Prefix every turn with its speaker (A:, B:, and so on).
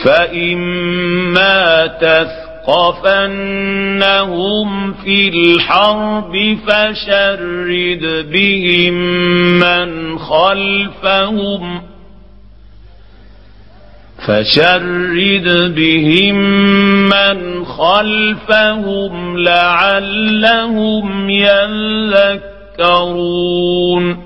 A: فإما تثقفنهم في الحرب فشرد بهم من خلفهم لعلهم يذكرون